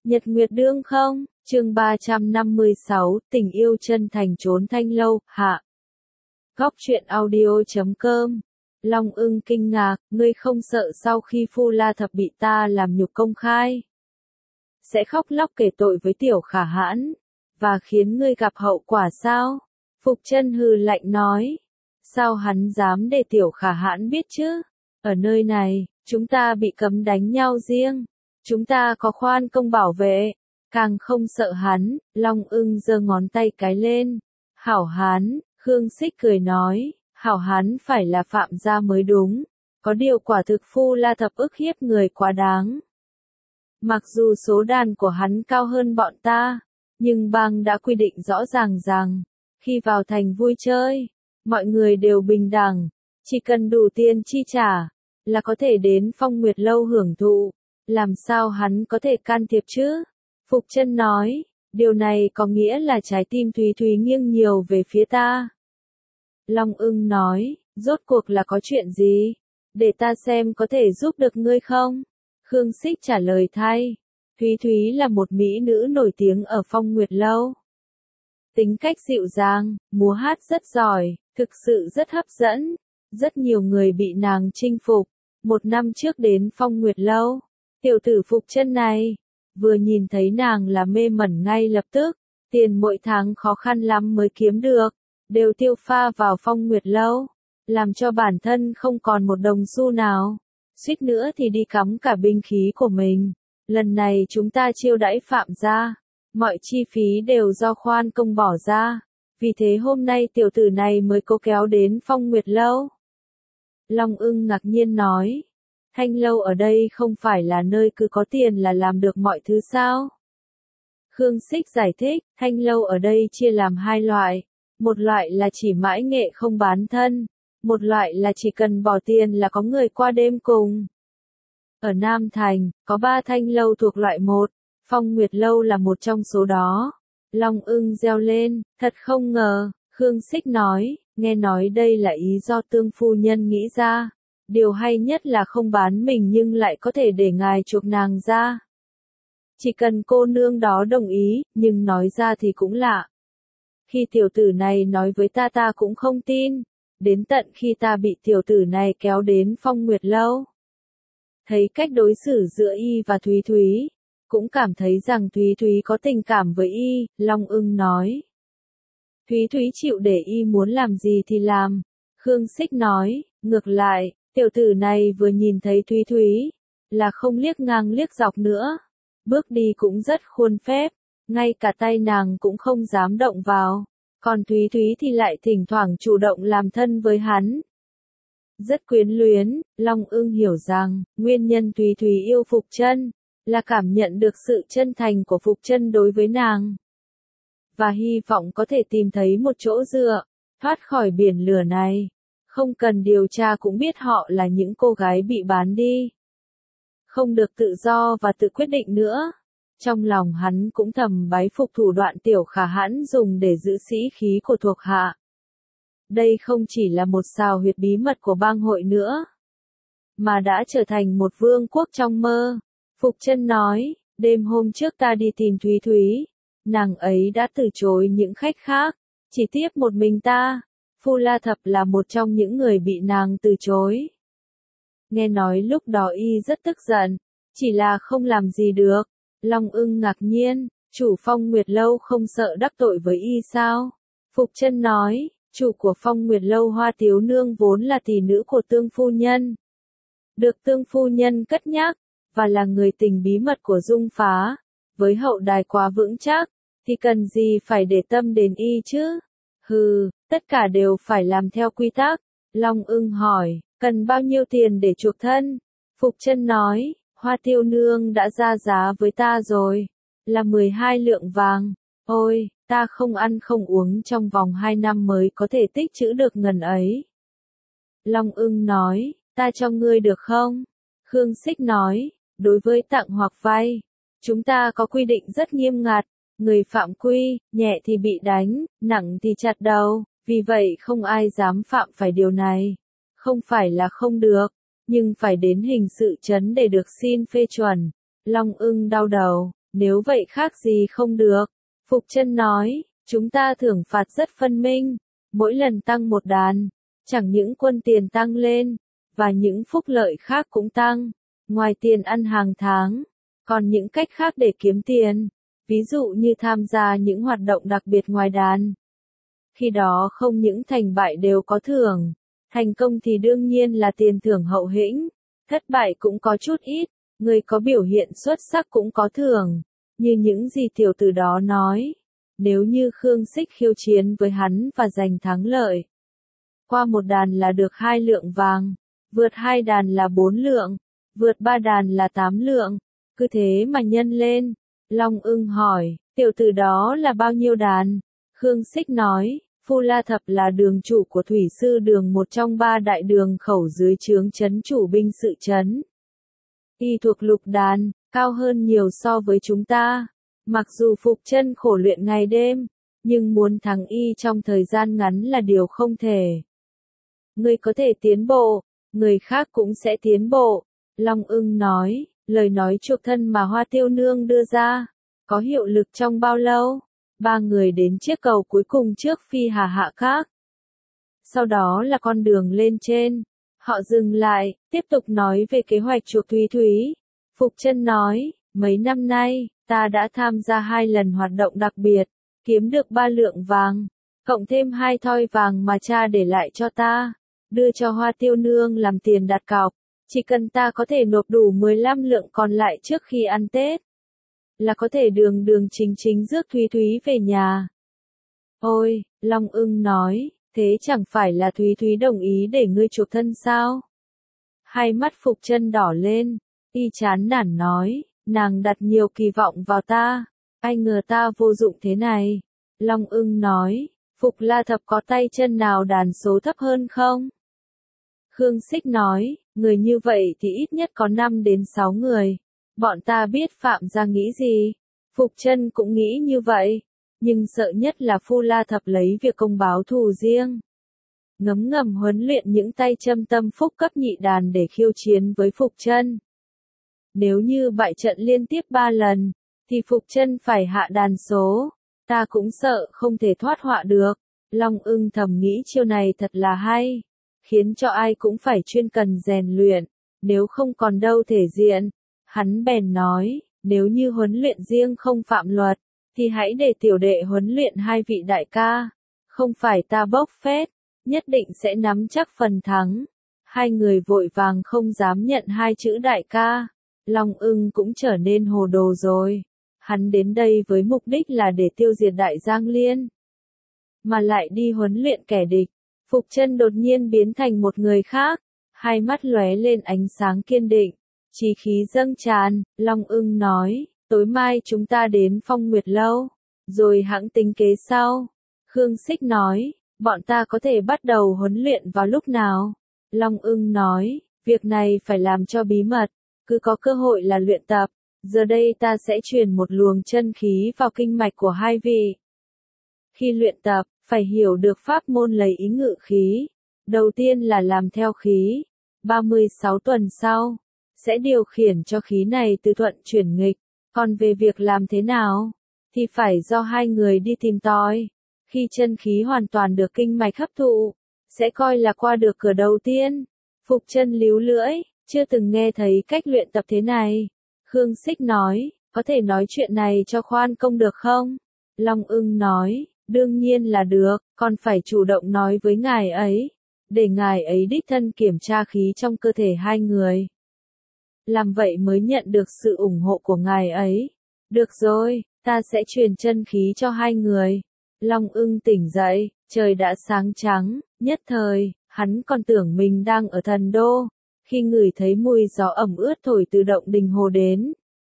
Nhật Nguyệt đương không, chương 356, tình yêu chân thành trốn thanh lâu, hạ. Góc truyện audio.com. Long Ưng kinh ngạc, ngươi không sợ sau khi Phu La Thập bị ta làm nhục công khai, sẽ khóc lóc kể tội với Tiểu Khả Hãn, và khiến ngươi gặp hậu quả sao? Phục Chân hừ lạnh nói, sao hắn dám để Tiểu Khả Hãn biết chứ? Ở nơi này, chúng ta bị cấm đánh nhau riêng. Chúng ta có khoan công bảo vệ, càng không sợ hắn. Long Ưng giơ ngón tay cái lên. Hảo hán, Khương Xích cười nói, hảo hán phải là Phạm gia mới đúng. Có điều quả thực Phu La Thập ức hiếp người quá đáng. Mặc dù số đàn của hắn cao hơn bọn ta, nhưng bang đã quy định rõ ràng rằng, khi vào thành vui chơi, mọi người đều bình đẳng, chỉ cần đủ tiền chi trả, là có thể đến Phong Nguyệt Lâu hưởng thụ. Làm sao hắn có thể can thiệp chứ? Phục Chân nói, điều này có nghĩa là trái tim Thúy Thúy nghiêng nhiều về phía ta. Long Ưng nói, rốt cuộc là có chuyện gì? Để ta xem có thể giúp được ngươi không? Khương Xích trả lời thay. Thúy Thúy là một mỹ nữ nổi tiếng ở Phong Nguyệt Lâu. Tính cách dịu dàng, múa hát rất giỏi, thực sự rất hấp dẫn. Rất nhiều người bị nàng chinh phục. Một năm trước đến Phong Nguyệt Lâu, tiểu tử Phục Chân này, vừa nhìn thấy nàng là mê mẩn ngay lập tức, tiền mỗi tháng khó khăn lắm mới kiếm được, đều tiêu pha vào Phong Nguyệt Lâu, làm cho bản thân không còn một đồng xu nào, suýt nữa thì đi cắm cả binh khí của mình. Lần này chúng ta chiêu đãi Phạm gia, mọi chi phí đều do khoan công bỏ ra, vì thế hôm nay tiểu tử này mới cố kéo đến Phong Nguyệt Lâu. Long Ưng ngạc nhiên nói, Thanh lâu ở đây không phải là nơi cứ có tiền là làm được mọi thứ sao? Khương Xích giải thích, thanh lâu ở đây chia làm hai loại. Một loại là chỉ mãi nghệ không bán thân. Một loại là chỉ cần bỏ tiền là có người qua đêm cùng. Ở Nam Thành, có 3 thanh lâu thuộc loại 1. Phong Nguyệt Lâu là một trong số đó. Long Ưng reo lên, thật không ngờ. Khương Xích nói, nghe nói đây là ý do Tương phu nhân nghĩ ra. Điều hay nhất là không bán mình nhưng lại có thể để ngài chuộc nàng ra. Chỉ cần cô nương đó đồng ý, nhưng nói ra thì cũng lạ. Khi tiểu tử này nói với ta cũng không tin. Đến tận khi ta bị tiểu tử này kéo đến Phong Nguyệt Lâu. Thấy cách đối xử giữa y và Thúy Thúy. Cũng cảm thấy rằng Thúy Thúy có tình cảm với y, Long Ưng nói. Thúy Thúy chịu để y muốn làm gì thì làm. Khương Xích nói, ngược lại. Tiểu tử này vừa nhìn thấy Thúy Thúy, là không liếc ngang liếc dọc nữa. Bước đi cũng rất khuôn phép, ngay cả tay nàng cũng không dám động vào. Còn Thúy Thúy thì lại thỉnh thoảng chủ động làm thân với hắn. Rất quyến luyến, Long Ưng hiểu rằng, nguyên nhân Thúy Thúy yêu Phục Chân, là cảm nhận được sự chân thành của Phục Chân đối với nàng. Và hy vọng có thể tìm thấy một chỗ dựa, thoát khỏi biển lửa này. Không cần điều tra cũng biết họ là những cô gái bị bán đi. Không được tự do và tự quyết định nữa. Trong lòng hắn cũng thầm bái phục thủ đoạn Tiểu Khả Hãn dùng để giữ sĩ khí của thuộc hạ. Đây không chỉ là một sào huyệt bí mật của bang hội nữa, mà đã trở thành một vương quốc trong mơ. Phục Chân nói, đêm hôm trước ta đi tìm Thúy Thúy, nàng ấy đã từ chối những khách khác, chỉ tiếp một mình ta. Phu La Thập là một trong những người bị nàng từ chối. Nghe nói lúc đó y rất tức giận, chỉ là không làm gì được. Long Ưng ngạc nhiên, chủ Phong Nguyệt Lâu không sợ đắc tội với y sao? Phục Chân nói, chủ của Phong Nguyệt Lâu Hoa Tiếu Nương vốn là tỷ nữ của Tương phu nhân. Được Tương phu nhân cất nhắc, và là người tình bí mật của Dung Phá. Với hậu đài quá vững chắc, thì cần gì phải để tâm đến y chứ? Hừ, tất cả đều phải làm theo quy tắc. Long Ưng hỏi, cần bao nhiêu tiền để chuộc thân? Phục Chân nói, Hoa Tiêu Nương đã ra giá với ta rồi, là 12 lượng vàng. Ôi, ta không ăn không uống trong vòng 2 năm mới có thể tích trữ được ngần ấy. Long Ưng nói, ta cho ngươi được không? Khương Xích nói, đối với tặng hoặc vay, chúng ta có quy định rất nghiêm ngặt. Người phạm quy, nhẹ thì bị đánh, nặng thì chặt đầu, vì vậy không ai dám phạm phải điều này. Không phải là không được, nhưng phải đến hình sự trấn để được xin phê chuẩn. Long Ưng đau đầu, Nếu vậy khác gì không được. Phục Chân nói, chúng ta thưởng phạt rất phân minh, mỗi lần tăng một đàn, chẳng những quân tiền tăng lên, và những phúc lợi khác cũng tăng, ngoài tiền ăn hàng tháng, còn những cách khác để kiếm tiền, ví dụ như tham gia những hoạt động đặc biệt ngoài đàn. Khi đó không những thành bại đều có thưởng, thành công thì đương nhiên là tiền thưởng hậu hĩnh, thất bại cũng có chút ít, người có biểu hiện xuất sắc cũng có thưởng, như những gì tiểu tử đó nói. Nếu như Khương Xích khiêu chiến với hắn và giành thắng lợi, qua một đàn là được 2 lượng vàng, vượt 2 đàn là 4 lượng, vượt 3 đàn là 8 lượng, cứ thế mà nhân lên. Long Ưng hỏi, tiểu tử đó là bao nhiêu đàn? Khương Xích nói, Phu La Thập là đường chủ của Thủy Sư Đường, một trong 3 đại đường khẩu dưới trướng trấn chủ binh sự trấn. Y thuộc lục đàn, cao hơn nhiều so với chúng ta. Mặc dù Phục Chân khổ luyện ngày đêm, nhưng muốn thắng y trong thời gian ngắn là điều không thể. Ngươi có thể tiến bộ, người khác cũng sẽ tiến bộ. Long Ưng nói, lời nói chuộc thân mà Hoa Tiêu Nương đưa ra, có hiệu lực trong bao lâu? 3 người đến chiếc cầu cuối cùng trước Phi Hà Hạ Các. Sau đó là con đường lên trên. Họ dừng lại, tiếp tục nói về kế hoạch chuộc Thúy Thúy. Phục Chân nói, mấy năm nay, ta đã tham gia 2 lần hoạt động đặc biệt, kiếm được 3 lượng vàng, cộng thêm 2 thoi vàng mà cha để lại cho ta, đưa cho Hoa Tiêu Nương làm tiền đặt cọc. Chỉ cần ta có thể nộp đủ 15 lượng còn lại trước khi ăn Tết, là có thể đường đường chính chính rước Thúy Thúy về nhà. Ôi, Long Ưng nói, thế chẳng phải là Thúy Thúy đồng ý để ngươi chuộc thân sao? Hai mắt Phục Chân đỏ lên, y chán nản nói, nàng đặt nhiều kỳ vọng vào ta, ai ngờ ta vô dụng thế này. Long Ưng nói, Phục La Thập có tay chân nào đàn số thấp hơn không? Khương Xích nói, người như vậy thì ít nhất có 5 đến 6 người. Bọn ta biết Phạm gia nghĩ gì. Phục Chân cũng nghĩ như vậy, nhưng sợ nhất là Phu La Thập lấy việc công báo thù riêng. Ngấm ngầm huấn luyện những tay châm tâm phúc cấp nhị đàn để khiêu chiến với Phục Chân. Nếu như bại trận liên tiếp 3 lần, thì Phục Chân phải hạ đàn số. Ta cũng sợ không thể thoát họa được. Long Ưng thầm nghĩ chiêu này thật là hay, khiến cho ai cũng phải chuyên cần rèn luyện, nếu không còn đâu thể diện. Hắn bèn nói, nếu như huấn luyện riêng không phạm luật, thì hãy để tiểu đệ huấn luyện 2 vị đại ca. Không phải ta bốc phét, nhất định sẽ nắm chắc phần thắng. 2 người vội vàng không dám nhận 2 chữ đại ca. Long Ưng cũng trở nên hồ đồ rồi. Hắn đến đây với mục đích là để tiêu diệt Đại Giang Liên, mà lại đi huấn luyện kẻ địch. Phục Chân đột nhiên biến thành một người khác, hai mắt lóe lên ánh sáng kiên định, chí khí dâng tràn. Long Ưng nói, tối mai chúng ta đến Phong Nguyệt Lâu, rồi hẵng tính kế sau. Khương Xích nói, bọn ta có thể bắt đầu huấn luyện vào lúc nào? Long Ưng nói, việc này phải làm cho bí mật, cứ có cơ hội là luyện tập. Giờ đây ta sẽ truyền một luồng chân khí vào kinh mạch của 2 vị. Khi luyện tập, phải hiểu được pháp môn lấy ý ngự khí. Đầu tiên là làm theo khí. 36 tuần sau, sẽ điều khiển cho khí này từ thuận chuyển nghịch. Còn về việc làm thế nào, thì phải do 2 người đi tìm tòi. Khi chân khí hoàn toàn được kinh mạch hấp thụ, sẽ coi là qua được cửa đầu tiên. Phục Chân líu lưỡi, chưa từng nghe thấy cách luyện tập thế này. Khương Xích nói, có thể nói chuyện này cho khoan công được không? Long Ưng nói, đương nhiên là được, còn phải chủ động nói với ngài ấy, để ngài ấy đích thân kiểm tra khí trong cơ thể 2 người. Làm vậy mới nhận được sự ủng hộ của ngài ấy. Được rồi, ta sẽ truyền chân khí cho 2 người. Long Ưng tỉnh dậy, trời đã sáng trắng, nhất thời, hắn còn tưởng mình đang ở thần đô. Khi ngửi thấy mùi gió ẩm ướt thổi từ động Đình Hồ đến,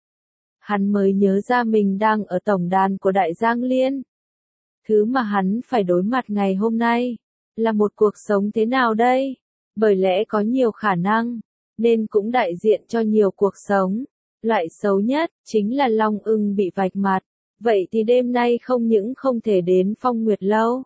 hắn mới nhớ ra mình đang ở tổng đàn của Đại Giang Liên. Thứ mà hắn phải đối mặt ngày hôm nay, là một cuộc sống thế nào đây? Bởi lẽ có nhiều khả năng, nên cũng đại diện cho nhiều cuộc sống. Loại xấu nhất, chính là Long Ưng bị vạch mặt. Vậy thì đêm nay không những không thể đến Phong Nguyệt Lâu,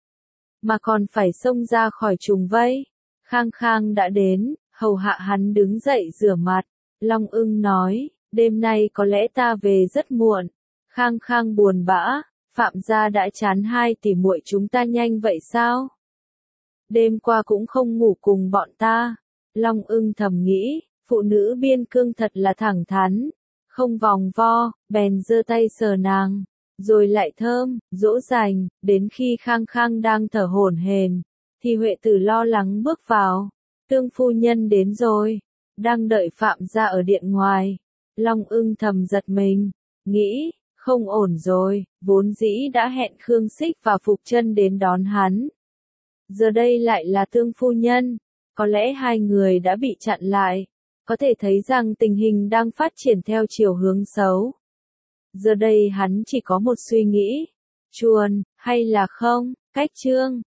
mà còn phải xông ra khỏi trùng vây. Khang Khang đã đến, hầu hạ hắn đứng dậy rửa mặt. Long Ưng nói, Đêm nay có lẽ ta về rất muộn. Khang Khang buồn bã, Phạm gia đã chán hai tỷ muội chúng ta nhanh vậy sao? Đêm qua cũng không ngủ cùng bọn ta. Long Ưng thầm nghĩ, phụ nữ biên cương thật là thẳng thắn, không vòng vo, bèn giơ tay sờ nàng, rồi lại thơm, dỗ dành, đến khi Khang Khang đang thở hổn hển, thì Huệ Tử lo lắng bước vào. Tương phu nhân đến rồi, đang đợi Phạm gia ở điện ngoài. Long Ưng thầm giật mình, nghĩ, không ổn rồi, vốn dĩ đã hẹn Khương Xích và Phục Chân đến đón hắn. Giờ đây lại là Tương phu nhân, có lẽ hai người đã bị chặn lại, có thể thấy rằng tình hình đang phát triển theo chiều hướng xấu. Giờ đây hắn chỉ có một suy nghĩ, chuồn, hay là không, cách chương.